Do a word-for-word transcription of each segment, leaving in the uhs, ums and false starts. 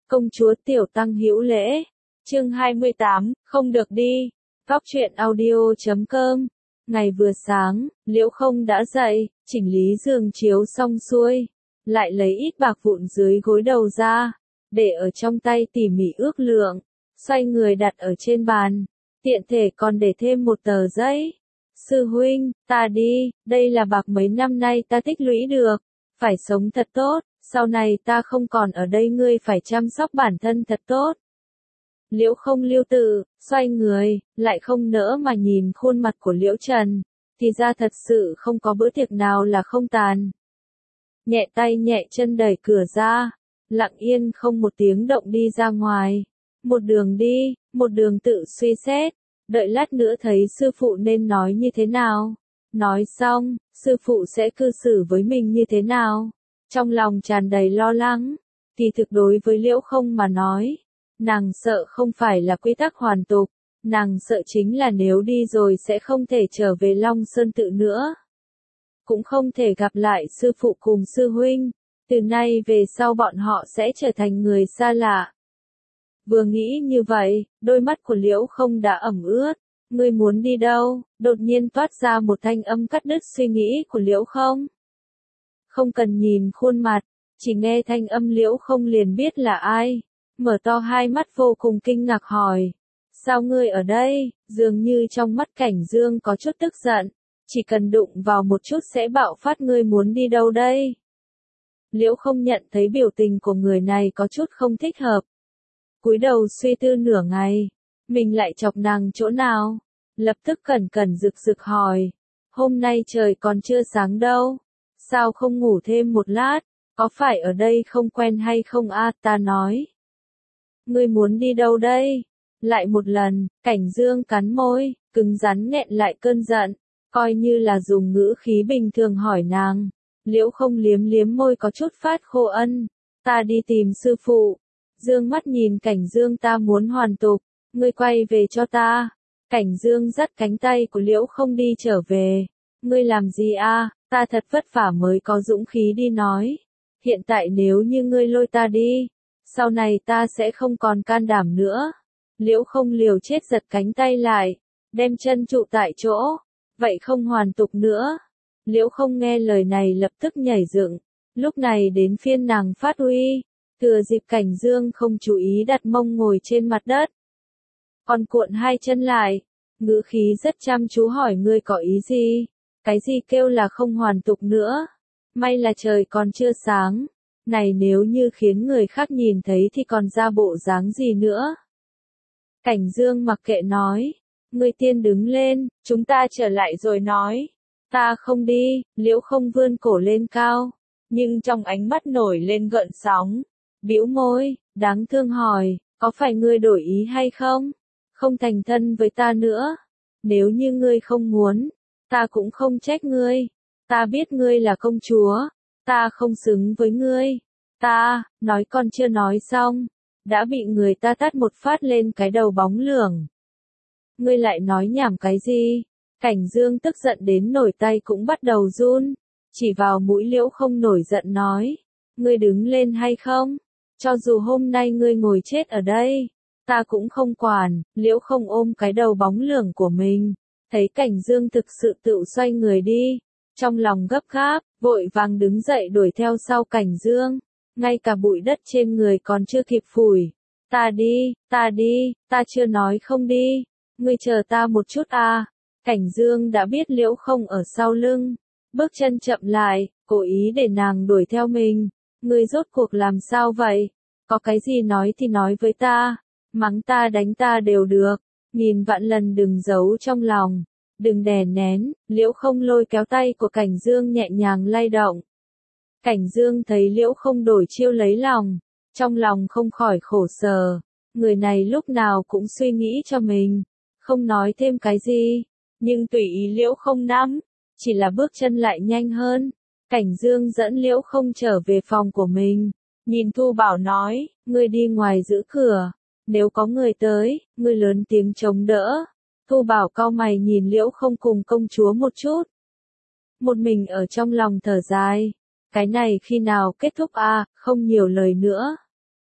Công chúa Tiểu Tăng hữu lễ. Chương hai mươi tám, không được đi. Góc truyện audio chấm com. Ngày vừa sáng, Liễu Không đã dậy, chỉnh lý giường chiếu xong xuôi, lại lấy ít bạc vụn dưới gối đầu ra, để ở trong tay tỉ mỉ ước lượng, xoay người đặt ở trên bàn, tiện thể còn để thêm một tờ giấy. Sư huynh, ta đi, đây là bạc mấy năm nay ta tích lũy được, phải sống thật tốt, sau này ta không còn ở đây ngươi phải chăm sóc bản thân thật tốt. Liễu Không lưu tự, xoay người, lại không nỡ mà nhìn khuôn mặt của Liễu Trần, thì ra thật sự không có bữa tiệc nào là không tàn. Nhẹ tay nhẹ chân đẩy cửa ra, lặng yên không một tiếng động đi ra ngoài, một đường đi, một đường tự suy xét, đợi lát nữa thấy sư phụ nên nói như thế nào, nói xong, sư phụ sẽ cư xử với mình như thế nào, trong lòng tràn đầy lo lắng, thì thực đối với Liễu Không mà nói. Nàng sợ không phải là quy tắc hoàn tục, nàng sợ chính là nếu đi rồi sẽ không thể trở về Long Sơn tự nữa. Cũng không thể gặp lại sư phụ cùng sư huynh, từ nay về sau bọn họ sẽ trở thành người xa lạ. Vừa nghĩ như vậy, đôi mắt của Liễu Không đã ẩm ướt, ngươi muốn đi đâu, đột nhiên toát ra một thanh âm cắt đứt suy nghĩ của Liễu Không. Không cần nhìn khuôn mặt, chỉ nghe thanh âm Liễu Không liền biết là ai. Mở to hai mắt vô cùng kinh ngạc hỏi. Sao ngươi ở đây? Dường như trong mắt Cảnh Dương có chút tức giận. Chỉ cần đụng vào một chút sẽ bạo phát, ngươi muốn đi đâu đây? Liễu Không nhận thấy biểu tình của người này có chút không thích hợp. Cúi đầu suy tư nửa ngày. Mình lại chọc nàng chỗ nào? Lập tức cẩn cẩn rực rực hỏi. Hôm nay trời còn chưa sáng đâu. Sao không ngủ thêm một lát? Có phải ở đây không quen hay không a? Ta nói. Ngươi muốn đi đâu đây? Lại một lần, Cảnh Dương cắn môi, cứng rắn nghẹn lại cơn giận, coi như là dùng ngữ khí bình thường hỏi nàng. Liễu Không liếm liếm môi có chút phát khô ân. Ta đi tìm sư phụ. Dương mắt nhìn Cảnh Dương, ta muốn hoàn tục, ngươi quay về cho ta. Cảnh Dương dắt cánh tay của Liễu Không đi trở về. Ngươi làm gì a? Ta thật vất vả mới có dũng khí đi nói. Hiện tại nếu như ngươi lôi ta đi, sau này ta sẽ không còn can đảm nữa. Liễu Không liều chết giật cánh tay lại, đem chân trụ tại chỗ, vậy không hoàn tục nữa. Liễu Không nghe lời này lập tức nhảy dựng, lúc này đến phiên nàng phát uy, thừa dịp Cảnh Dương không chú ý đặt mông ngồi trên mặt đất. Còn cuộn hai chân lại, ngữ khí rất chăm chú hỏi ngươi có ý gì, cái gì kêu là không hoàn tục nữa, may là trời còn chưa sáng. Này nếu như khiến người khác nhìn thấy thì còn ra bộ dáng gì nữa? Cảnh Dương mặc kệ nói. Ngươi tiên đứng lên, chúng ta trở lại rồi nói. Ta không đi, Liễu Không vươn cổ lên cao. Nhưng trong ánh mắt nổi lên gợn sóng. Bĩu môi, đáng thương hỏi, có phải ngươi đổi ý hay không? Không thành thân với ta nữa. Nếu như ngươi không muốn, ta cũng không trách ngươi. Ta biết ngươi là công chúa. Ta không xứng với ngươi. Ta, nói còn chưa nói xong, đã bị người ta tát một phát lên cái đầu bóng lưỡng. Ngươi lại nói nhảm cái gì? Cảnh Dương tức giận đến nổi tay cũng bắt đầu run, chỉ vào mũi Liễu Không nổi giận nói. Ngươi đứng lên hay không? Cho dù hôm nay ngươi ngồi chết ở đây, ta cũng không quản. Liễu Không ôm cái đầu bóng lưỡng của mình, thấy Cảnh Dương thực sự tự xoay người đi. Trong lòng gấp gáp, vội vàng đứng dậy đuổi theo sau Cảnh Dương. Ngay cả bụi đất trên người còn chưa kịp phủi. Ta đi, ta đi, ta chưa nói không đi. Ngươi chờ ta một chút à. Cảnh Dương đã biết Liễu Không ở sau lưng. Bước chân chậm lại, cố ý để nàng đuổi theo mình. Ngươi rốt cuộc làm sao vậy? Có cái gì nói thì nói với ta. Mắng ta đánh ta đều được. Nghìn vạn lần đừng giấu trong lòng. Đừng đè nén. Liễu Không lôi kéo tay của Cảnh Dương nhẹ nhàng lay động. Cảnh Dương thấy Liễu Không đổi chiêu lấy lòng, trong lòng không khỏi khổ sở, người này lúc nào cũng suy nghĩ cho mình, không nói thêm cái gì, nhưng tùy ý Liễu Không nắm, chỉ là bước chân lại nhanh hơn. Cảnh Dương dẫn Liễu Không trở về phòng của mình, nhìn Thu Bảo nói, ngươi đi ngoài giữ cửa, nếu có người tới, ngươi lớn tiếng chống đỡ. Thu Bảo cau mày nhìn Liễu Không cùng công chúa một chút, một mình ở trong lòng thở dài. Cái này khi nào kết thúc a? À, không nhiều lời nữa.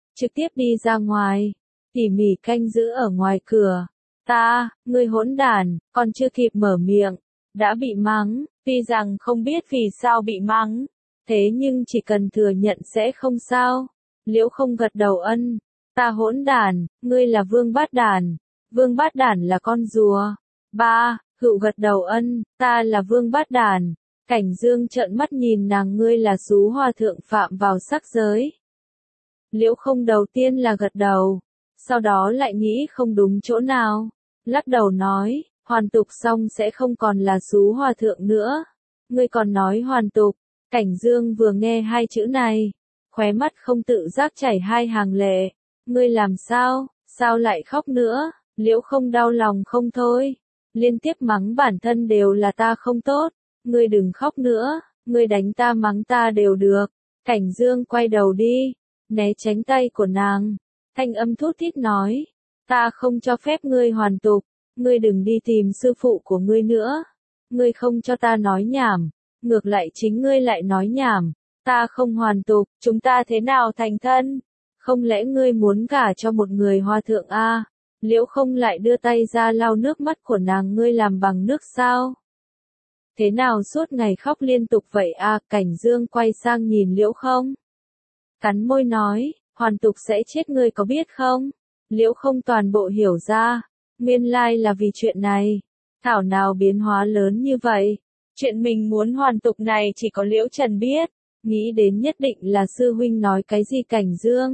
trực tiếp đi ra ngoài, tỉ mỉ canh giữ ở ngoài cửa. Ta, ngươi hỗn đản, còn chưa kịp mở miệng, đã bị mắng, tuy rằng không biết vì sao bị mắng, thế nhưng chỉ cần thừa nhận sẽ không sao. Liễu không gật đầu ân, ta hỗn đản, ngươi là vương bát đản, vương bát đản là con rùa. Ba, Hựu gật đầu ân, ta là vương bát đản. Cảnh Dương trợn mắt nhìn nàng, ngươi là xú hòa thượng phạm vào sắc giới. Liễu không đầu tiên là gật đầu, sau đó lại nghĩ không đúng chỗ nào, lắc đầu nói, hoàn tục xong sẽ không còn là xú hòa thượng nữa. Ngươi còn nói hoàn tục. Cảnh Dương vừa nghe hai chữ này, khóe mắt không tự giác chảy hai hàng lệ. Ngươi làm sao, sao lại khóc nữa? Liễu không đau lòng không thôi, liên tiếp mắng bản thân đều là ta không tốt, ngươi đừng khóc nữa, ngươi đánh ta mắng ta đều được. Cảnh Dương quay đầu đi, né tránh tay của nàng, thanh âm thút thít nói, ta không cho phép ngươi hoàn tục, ngươi đừng đi tìm sư phụ của ngươi nữa, ngươi không cho ta nói nhảm, ngược lại chính ngươi lại nói nhảm, ta không hoàn tục, chúng ta thế nào thành thân? Không lẽ ngươi muốn gả cho một người hòa thượng a? À? Liễu không lại đưa tay ra lau nước mắt của nàng, ngươi làm bằng nước sao? Thế nào suốt ngày khóc liên tục vậy a? À? Cảnh Dương quay sang nhìn Liễu không, cắn môi nói, hoàn tục sẽ chết ngươi có biết không? Liễu không toàn bộ hiểu ra, nguyên lai là vì chuyện này, thảo nào biến hóa lớn như vậy. Chuyện mình muốn hoàn tục này chỉ có Liễu Trần biết, nghĩ đến nhất định là sư huynh nói cái gì. Cảnh Dương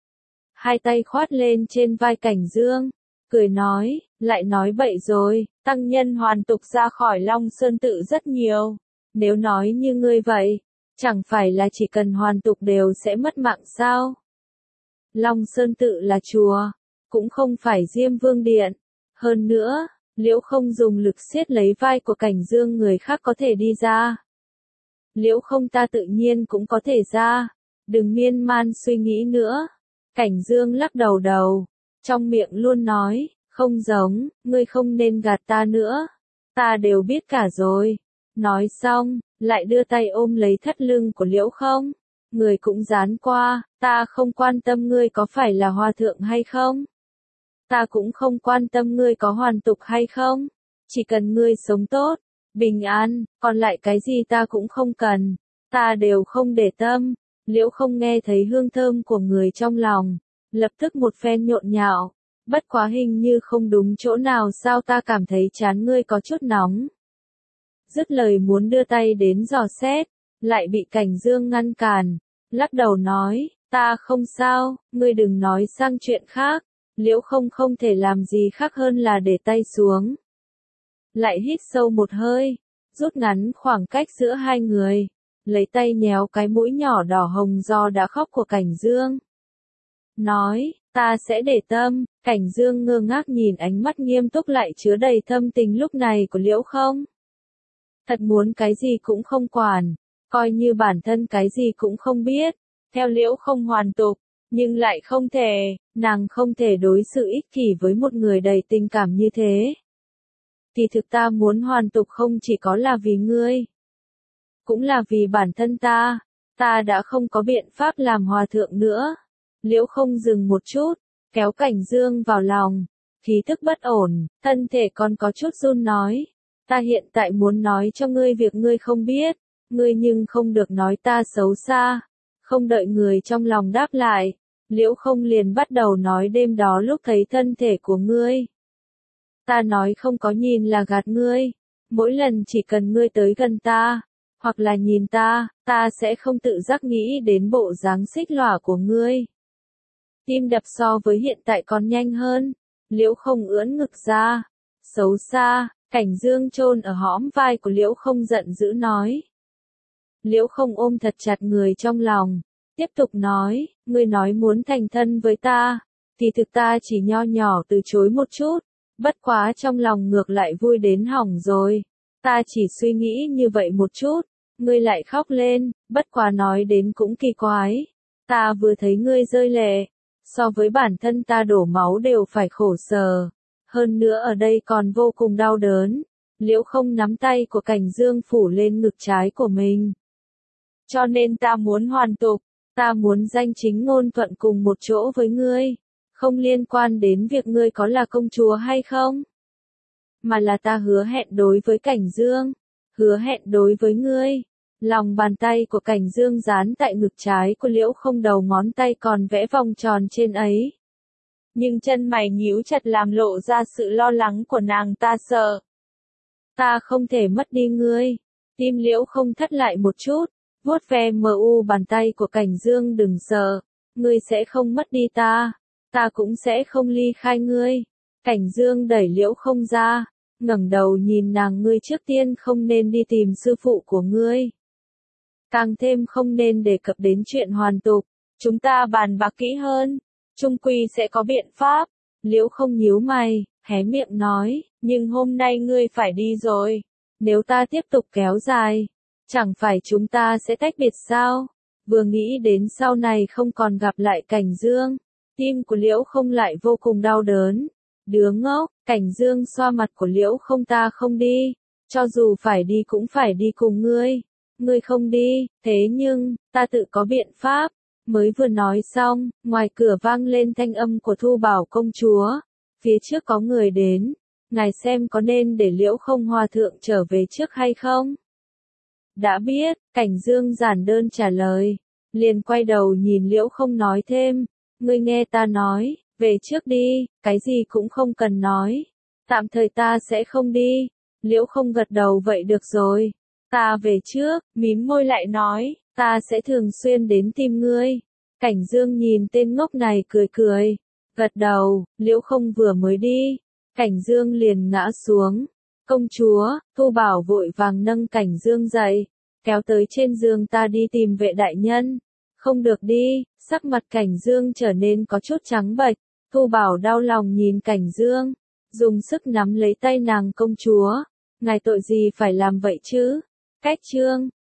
hai tay khoát lên trên vai Cảnh Dương, cười nói, lại nói bậy rồi, tăng nhân hoàn tục ra khỏi Long Sơn tự rất nhiều, nếu nói như ngươi vậy, chẳng phải là chỉ cần hoàn tục đều sẽ mất mạng sao? Long Sơn tự là chùa, cũng không phải Diêm Vương Điện. Hơn nữa, Liễu không dùng lực siết lấy vai của Cảnh Dương, người khác có thể đi ra. Liễu không ta tự nhiên cũng có thể ra, đừng miên man suy nghĩ nữa. Cảnh Dương lắc đầu đầu, trong miệng luôn nói, không giống, ngươi không nên gạt ta nữa, ta đều biết cả rồi. Nói xong, lại đưa tay ôm lấy thắt lưng của Liễu không, người cũng dán qua, ta không quan tâm ngươi có phải là hòa thượng hay không. Ta cũng không quan tâm ngươi có hoàn tục hay không, chỉ cần ngươi sống tốt, bình an, còn lại cái gì ta cũng không cần, ta đều không để tâm. Liễu không nghe thấy hương thơm của người trong lòng, lập tức một phen nhộn nhạo, bất quá hình như không đúng chỗ nào, sao ta cảm thấy trán ngươi có chút nóng. Dứt lời muốn đưa tay đến dò xét, lại bị Cảnh Dương ngăn cản, lắc đầu nói, ta không sao, ngươi đừng nói sang chuyện khác. Liễu không không thể làm gì khác hơn là để tay xuống, lại hít sâu một hơi, rút ngắn khoảng cách giữa hai người, lấy tay nhéo cái mũi nhỏ đỏ hồng do đã khóc của Cảnh Dương. Nói, ta sẽ để tâm. Cảnh Dương ngơ ngác nhìn ánh mắt nghiêm túc lại chứa đầy thâm tình lúc này của Liễu không. Thật muốn cái gì cũng không quản, coi như bản thân cái gì cũng không biết, theo Liễu không hoàn tục, nhưng lại không thể, nàng không thể đối xử ích kỷ với một người đầy tình cảm như thế. Thì thực ta muốn hoàn tục không chỉ có là vì ngươi, cũng là vì bản thân ta, ta đã không có biện pháp làm hòa thượng nữa. Liễu không dừng một chút, kéo Cảnh Dương vào lòng, khí thức bất ổn, thân thể còn có chút run nói, ta hiện tại muốn nói cho ngươi việc ngươi không biết, ngươi nhưng không được nói ta xấu xa. Không đợi người trong lòng đáp lại, Liễu không liền bắt đầu nói, đêm đó lúc thấy thân thể của ngươi, ta nói không có nhìn là gạt ngươi, mỗi lần chỉ cần ngươi tới gần ta, hoặc là nhìn ta, ta sẽ không tự giác nghĩ đến bộ dáng xích lỏa của ngươi. Tim đập so với hiện tại còn nhanh hơn, Liễu không ưỡn ngực ra, xấu xa. Cảnh Dương chôn ở hõm vai của Liễu không giận dữ nói. Liễu không ôm thật chặt người trong lòng, tiếp tục nói, ngươi nói muốn thành thân với ta, thì thực ta chỉ nho nhỏ từ chối một chút, bất quá trong lòng ngược lại vui đến hỏng rồi, ta chỉ suy nghĩ như vậy một chút, ngươi lại khóc lên, bất quá nói đến cũng kỳ quái, ta vừa thấy ngươi rơi lệ, so với bản thân ta đổ máu đều phải khổ sở, hơn nữa ở đây còn vô cùng đau đớn. Liễu không nắm tay của Cảnh Dương phủ lên ngực trái của mình. Cho nên ta muốn hoàn tục, Ta muốn danh chính ngôn thuận cùng một chỗ với ngươi, không liên quan đến việc ngươi có là công chúa hay không, mà là ta hứa hẹn đối với Cảnh Dương, hứa hẹn đối với ngươi. Lòng bàn tay của Cảnh Dương dán tại ngực trái của Liễu Không, đầu ngón tay còn vẽ vòng tròn trên ấy. Nhưng chân mày nhíu chặt làm lộ ra sự lo lắng của nàng. Ta sợ. Ta không thể mất đi ngươi. Tim Liễu Không thắt lại một chút, vuốt ve mờ u bàn tay của Cảnh Dương. Đừng sợ, ngươi sẽ không mất đi ta, ta cũng sẽ không ly khai ngươi. Cảnh Dương đẩy Liễu Không ra, ngẩng đầu nhìn nàng. Ngươi trước tiên không nên đi tìm sư phụ của ngươi. Càng thêm không nên đề cập đến chuyện hoàn tục, chúng ta bàn bạc kỹ hơn, chung quy sẽ có biện pháp. Liễu Không nhíu mày, hé miệng nói, nhưng hôm nay ngươi phải đi rồi, nếu ta tiếp tục kéo dài, chẳng phải chúng ta sẽ tách biệt sao? Vừa nghĩ đến sau này không còn gặp lại Cảnh Dương, tim của Liễu Không lại vô cùng đau đớn. Đứa ngốc. Cảnh Dương xoa mặt của Liễu Không. Ta không đi, cho dù phải đi cũng phải đi cùng ngươi. Ngươi không đi, thế nhưng, ta tự có biện pháp. Mới vừa nói xong, ngoài cửa vang lên thanh âm của Thu Bảo công chúa. Phía trước có người đến, ngài xem có nên để Liễu Không hòa thượng trở về trước hay không? Đã biết, Cảnh Dương giản đơn trả lời, liền quay đầu nhìn Liễu Không nói thêm, ngươi nghe ta nói, về trước đi, cái gì cũng không cần nói. Tạm thời ta sẽ không đi. Liễu Không gật đầu, vậy được rồi. Ta về trước, mím môi lại nói, ta sẽ thường xuyên đến tìm ngươi. Cảnh Dương nhìn tên ngốc này cười cười, gật đầu. Liễu Không vừa mới đi, Cảnh Dương liền ngã xuống. Công chúa. Thu Bảo vội vàng nâng Cảnh Dương dậy, kéo tới trên giường. Ta đi tìm vệ đại nhân. Không được đi. Sắc mặt Cảnh Dương trở nên có chút trắng bệch. Thu Bảo đau lòng nhìn Cảnh Dương, dùng sức nắm lấy tay nàng. Công chúa, ngài tội gì phải làm vậy chứ? Cách chương